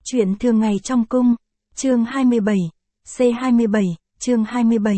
Chuyện thường ngày trong cung, chương 27, C27, chương 27.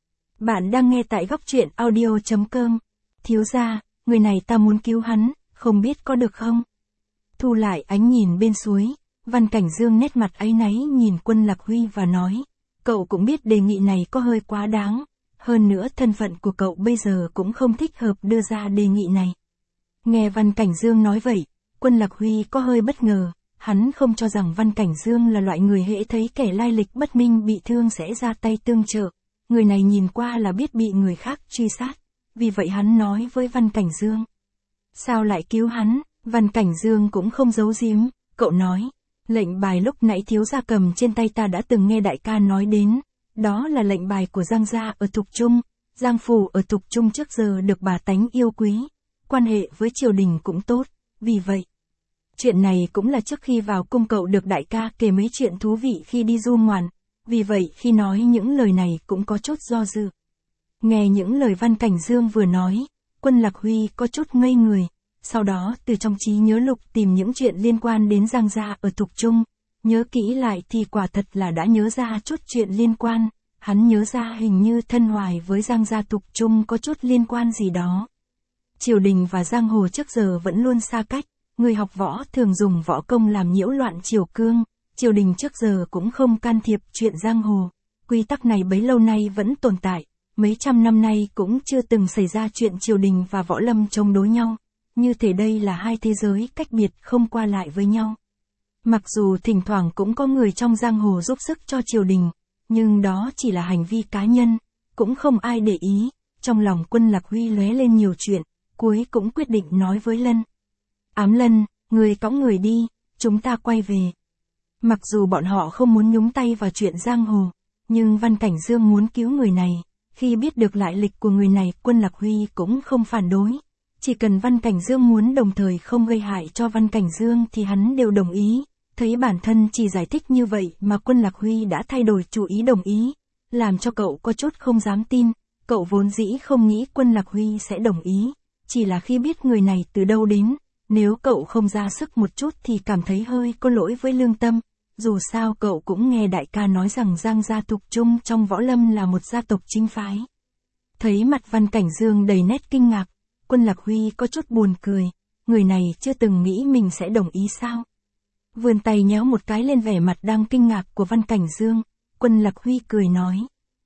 Bạn đang nghe tại góc truyện audio.com. Thiếu gia, người này ta muốn cứu hắn, không biết có được không? Thu lại ánh nhìn bên suối, Văn Cảnh Dương nét mặt áy náy nhìn Quân Lạc Huy và nói, cậu cũng biết đề nghị này có hơi quá đáng, hơn nữa thân phận của cậu bây giờ cũng không thích hợp đưa ra đề nghị này. Nghe Văn Cảnh Dương nói vậy, Quân Lạc Huy có hơi bất ngờ. Hắn không cho rằng Văn Cảnh Dương là loại người hễ thấy kẻ lai lịch bất minh bị thương sẽ ra tay tương trợ. Người này nhìn qua là biết bị người khác truy sát. Vì vậy hắn nói với Văn Cảnh Dương. Sao lại cứu hắn? Văn Cảnh Dương cũng không giấu giếm. Cậu nói, lệnh bài lúc nãy thiếu gia cầm trên tay ta đã từng nghe đại ca nói đến. Đó là lệnh bài của Giang gia ở Thục Trung. Giang phủ ở Thục Trung trước giờ được bà tánh yêu quý. Quan hệ với triều đình cũng tốt. Vì vậy, chuyện này cũng là trước khi vào cung cậu được đại ca kể mấy chuyện thú vị khi đi du ngoạn, vì vậy khi nói những lời này cũng có chút do dự. Nghe những lời Văn Cảnh Dương vừa nói, Quân Lạc Huy có chút ngây người, sau đó từ trong trí nhớ lục tìm những chuyện liên quan đến Giang gia ở Thục Trung, nhớ kỹ lại thì quả thật là đã nhớ ra chút chuyện liên quan, hắn nhớ ra hình như Thân Hoài với Giang gia Thục Trung có chút liên quan gì đó. Triều đình và giang hồ trước giờ vẫn luôn xa cách. Người học võ thường dùng võ công làm nhiễu loạn triều cương, triều đình trước giờ cũng không can thiệp chuyện giang hồ. Quy tắc này bấy lâu nay vẫn tồn tại, mấy trăm năm nay cũng chưa từng xảy ra chuyện triều đình và võ lâm chống đối nhau. Như thể đây là hai thế giới cách biệt không qua lại với nhau. Mặc dù thỉnh thoảng cũng có người trong giang hồ giúp sức cho triều đình, nhưng đó chỉ là hành vi cá nhân, cũng không ai để ý. Trong lòng Quân Lạc Huy lóe lên nhiều chuyện, cuối cũng quyết định nói với Lân. Ám Lân, người cõng người đi, chúng ta quay về. Mặc dù bọn họ không muốn nhúng tay vào chuyện giang hồ, nhưng Văn Cảnh Dương muốn cứu người này. Khi biết được lại lịch của người này, Quân Lạc Huy cũng không phản đối. Chỉ cần Văn Cảnh Dương muốn đồng thời không gây hại cho Văn Cảnh Dương thì hắn đều đồng ý. Thấy bản thân chỉ giải thích như vậy mà Quân Lạc Huy đã thay đổi chủ ý đồng ý, làm cho cậu có chút không dám tin. Cậu vốn dĩ không nghĩ Quân Lạc Huy sẽ đồng ý, chỉ là khi biết người này từ đâu đến. Nếu cậu không ra sức một chút thì cảm thấy hơi có lỗi với lương tâm, dù sao cậu cũng nghe đại ca nói rằng Giang gia Thục Trung trong võ lâm là một gia tộc chính phái. Thấy mặt Văn Cảnh Dương đầy nét kinh ngạc, Quân Lạc Huy có chút buồn cười, người này chưa từng nghĩ mình sẽ đồng ý sao. Vươn tay nhéo một cái lên vẻ mặt đang kinh ngạc của Văn Cảnh Dương, Quân Lạc Huy cười nói.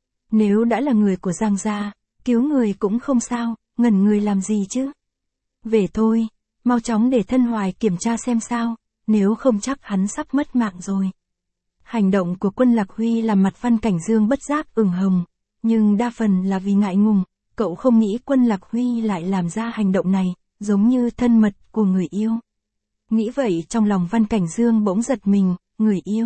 Nếu đã là người của Giang gia, cứu người cũng không sao, ngẩn người làm gì chứ. Về thôi. Mau chóng để Thân Hoài kiểm tra xem sao, nếu không chắc hắn sắp mất mạng rồi. Hành động của Quân Lạc Huy làm mặt Văn Cảnh Dương bất giác ửng hồng, nhưng đa phần là vì ngại ngùng, cậu không nghĩ Quân Lạc Huy lại làm ra hành động này, giống như thân mật của người yêu. Nghĩ vậy trong lòng Văn Cảnh Dương bỗng giật mình, người yêu.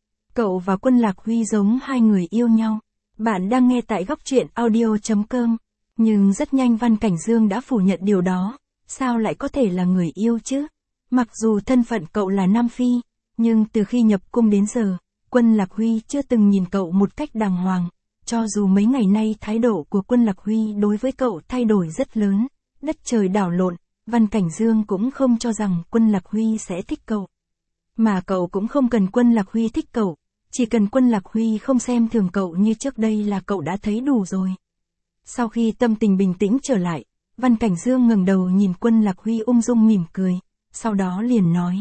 Cậu và Quân Lạc Huy giống hai người yêu nhau. Bạn đang nghe tại góc truyện audio.com, nhưng rất nhanh Văn Cảnh Dương đã phủ nhận điều đó. Sao lại có thể là người yêu chứ? Mặc dù thân phận cậu là Nam Phi, nhưng từ khi nhập cung đến giờ, Quân Lạc Huy chưa từng nhìn cậu một cách đàng hoàng. Cho dù mấy ngày nay thái độ của Quân Lạc Huy đối với cậu thay đổi rất lớn, đất trời đảo lộn, Văn Cảnh Dương cũng không cho rằng Quân Lạc Huy sẽ thích cậu. Mà cậu cũng không cần Quân Lạc Huy thích cậu, chỉ cần Quân Lạc Huy không xem thường cậu như trước đây là cậu đã thấy đủ rồi. Sau khi tâm tình bình tĩnh trở lại, Văn Cảnh Dương ngẩng đầu nhìn Quân Lạc Huy ung dung mỉm cười, sau đó liền nói.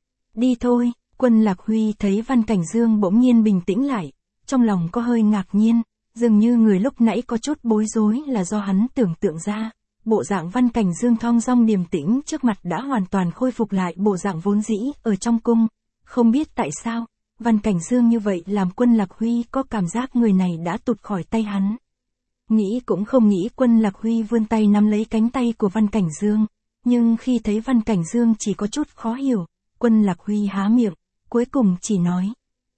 Đi thôi. Quân Lạc Huy thấy Văn Cảnh Dương bỗng nhiên bình tĩnh lại, trong lòng có hơi ngạc nhiên, dường như người lúc nãy có chút bối rối là do hắn tưởng tượng ra. Bộ dạng Văn Cảnh Dương thong dong điềm tĩnh trước mặt đã hoàn toàn khôi phục lại bộ dạng vốn dĩ ở trong cung. Không biết tại sao, Văn Cảnh Dương như vậy làm Quân Lạc Huy có cảm giác người này đã tụt khỏi tay hắn. Nghĩ cũng không nghĩ Quân Lạc Huy vươn tay nắm lấy cánh tay của Văn Cảnh Dương, nhưng khi thấy Văn Cảnh Dương chỉ có chút khó hiểu, Quân Lạc Huy há miệng, cuối cùng chỉ nói.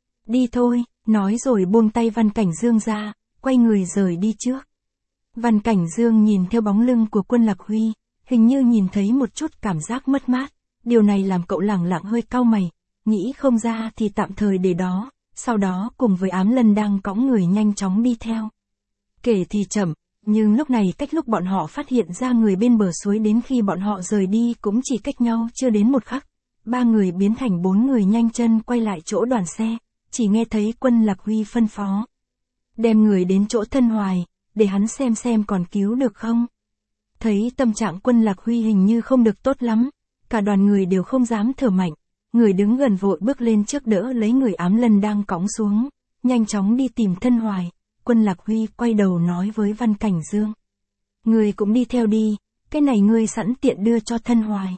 Đi thôi, nói rồi buông tay Văn Cảnh Dương ra, quay người rời đi trước. Văn Cảnh Dương nhìn theo bóng lưng của Quân Lạc Huy, hình như nhìn thấy một chút cảm giác mất mát, điều này làm cậu lẳng lặng hơi cau mày, nghĩ không ra thì tạm thời để đó, sau đó cùng với Ám Lân đang cõng người nhanh chóng đi theo. Kể thì chậm, nhưng lúc này cách lúc bọn họ phát hiện ra người bên bờ suối đến khi bọn họ rời đi cũng chỉ cách nhau chưa đến một khắc. ba người biến thành bốn người nhanh chân quay lại chỗ đoàn xe, chỉ nghe thấy Quân Lạc Huy phân phó. Đem người đến chỗ Thân Hoài, để hắn xem còn cứu được không. Thấy tâm trạng Quân Lạc Huy hình như không được tốt lắm, cả đoàn người đều không dám thở mạnh, người đứng gần vội bước lên trước đỡ lấy người ám lân đang cõng xuống, nhanh chóng đi tìm Thân Hoài. Quân Lạc Huy quay đầu nói với Văn Cảnh Dương. Người cũng đi theo đi, cái này ngươi sẵn tiện đưa cho Thân Hoài.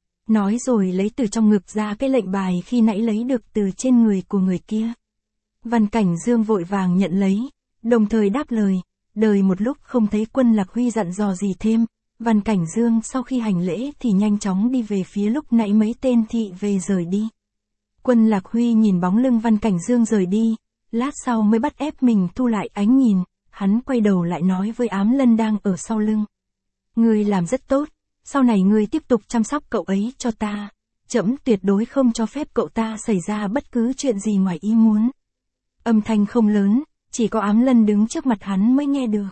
Nói rồi lấy từ trong ngực ra cái lệnh bài khi nãy lấy được từ trên người của người kia. Văn Cảnh Dương vội vàng nhận lấy, đồng thời đáp lời, đợi một lúc không thấy Quân Lạc Huy dặn dò gì thêm, Văn Cảnh Dương sau khi hành lễ thì nhanh chóng đi về phía lúc nãy mấy tên thị về rời đi. Quân Lạc Huy nhìn bóng lưng Văn Cảnh Dương rời đi, lát sau mới bắt ép mình thu lại ánh nhìn, hắn quay đầu lại nói với ám lân đang ở sau lưng. Ngươi làm rất tốt, sau này ngươi tiếp tục chăm sóc cậu ấy cho ta, trẫm tuyệt đối không cho phép cậu ta xảy ra bất cứ chuyện gì ngoài ý muốn. Âm thanh không lớn, chỉ có ám lân đứng trước mặt hắn mới nghe được.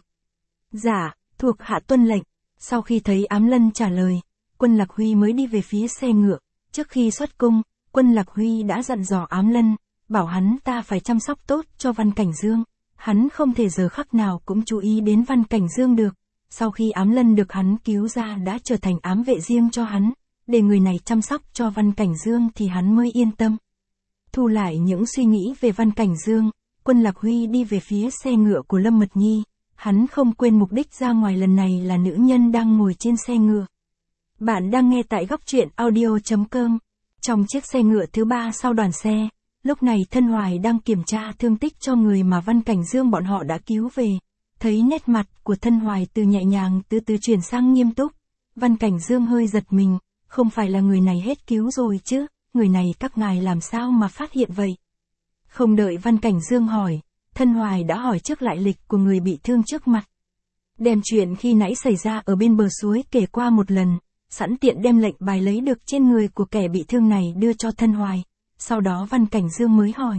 Dạ, thuộc hạ tuân lệnh. Sau khi thấy ám lân trả lời, Quân Lạc Huy mới đi về phía xe ngựa. Trước khi xuất cung, Quân Lạc Huy đã dặn dò ám lân, bảo hắn ta phải chăm sóc tốt cho Văn Cảnh Dương. Hắn không thể giờ khắc nào cũng chú ý đến Văn Cảnh Dương được. Sau khi ám lân được hắn cứu ra đã trở thành ám vệ riêng cho hắn, để người này chăm sóc cho Văn Cảnh Dương thì hắn mới yên tâm. Thu lại những suy nghĩ về Văn Cảnh Dương, Quân Lạc Huy đi về phía xe ngựa của Lâm Mật Nhi. Hắn không quên mục đích ra ngoài lần này là nữ nhân đang ngồi trên xe ngựa. Bạn đang nghe tại góc truyện audio.com. Trong chiếc xe ngựa thứ 3 sau đoàn xe, lúc này Thân Hoài đang kiểm tra thương tích cho người mà Văn Cảnh Dương bọn họ đã cứu về. Thấy nét mặt của Thân Hoài từ nhẹ nhàng từ từ chuyển sang nghiêm túc, Văn Cảnh Dương hơi giật mình, không phải là người này hết cứu rồi chứ, người này các ngài làm sao mà phát hiện vậy? Không đợi Văn Cảnh Dương hỏi, Thân Hoài đã hỏi trước lại lịch của người bị thương trước mặt. Đem chuyện khi nãy xảy ra ở bên bờ suối kể qua một lần, sẵn tiện đem lệnh bài lấy được trên người của kẻ bị thương này đưa cho Thân Hoài. Sau đó Văn Cảnh Dương mới hỏi.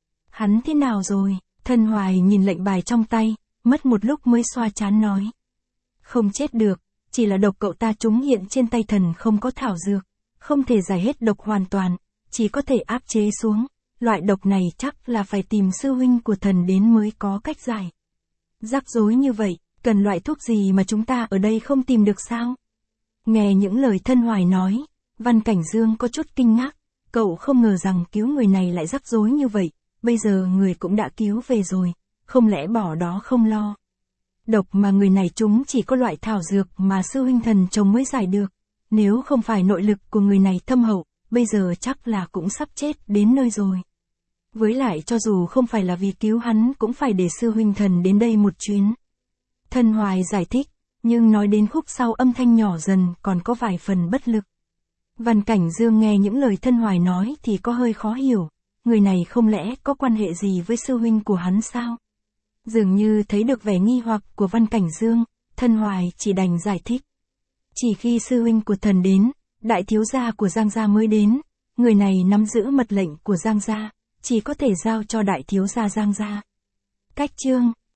Hắn thế nào rồi? Thân Hoài nhìn lệnh bài trong tay, mất một lúc mới xoa trán nói. Không chết được, chỉ là độc cậu ta trúng hiện trên tay thần không có thảo dược, không thể giải hết độc hoàn toàn, chỉ có thể áp chế xuống. Loại độc này chắc là phải tìm sư huynh của thần đến mới có cách giải. Rắc rối như vậy, cần loại thuốc gì mà chúng ta ở đây không tìm được sao? Nghe những lời Thân Hoài nói, Văn Cảnh Dương có chút kinh ngạc, cậu không ngờ rằng cứu người này lại rắc rối như vậy, bây giờ người cũng đã cứu về rồi, không lẽ bỏ đó không lo. Độc mà người này trúng chỉ có loại thảo dược mà sư huynh thần trồng mới giải được, nếu không phải nội lực của người này thâm hậu, bây giờ chắc là cũng sắp chết đến nơi rồi. Với lại cho dù không phải là vì cứu hắn cũng phải để sư huynh thần đến đây một chuyến. Thân Hoài giải thích, nhưng nói đến khúc sau âm thanh nhỏ dần còn có vài phần bất lực. Văn Cảnh Dương nghe những lời Thân Hoài nói thì có hơi khó hiểu, người này không lẽ có quan hệ gì với sư huynh của hắn sao? Dường như thấy được vẻ nghi hoặc của Văn Cảnh Dương, Thân Hoài chỉ đành giải thích. Chỉ khi sư huynh của thần đến, đại thiếu gia của Giang gia mới đến, người này nắm giữ mật lệnh của Giang gia, chỉ có thể giao cho đại thiếu gia Giang gia. Cách chương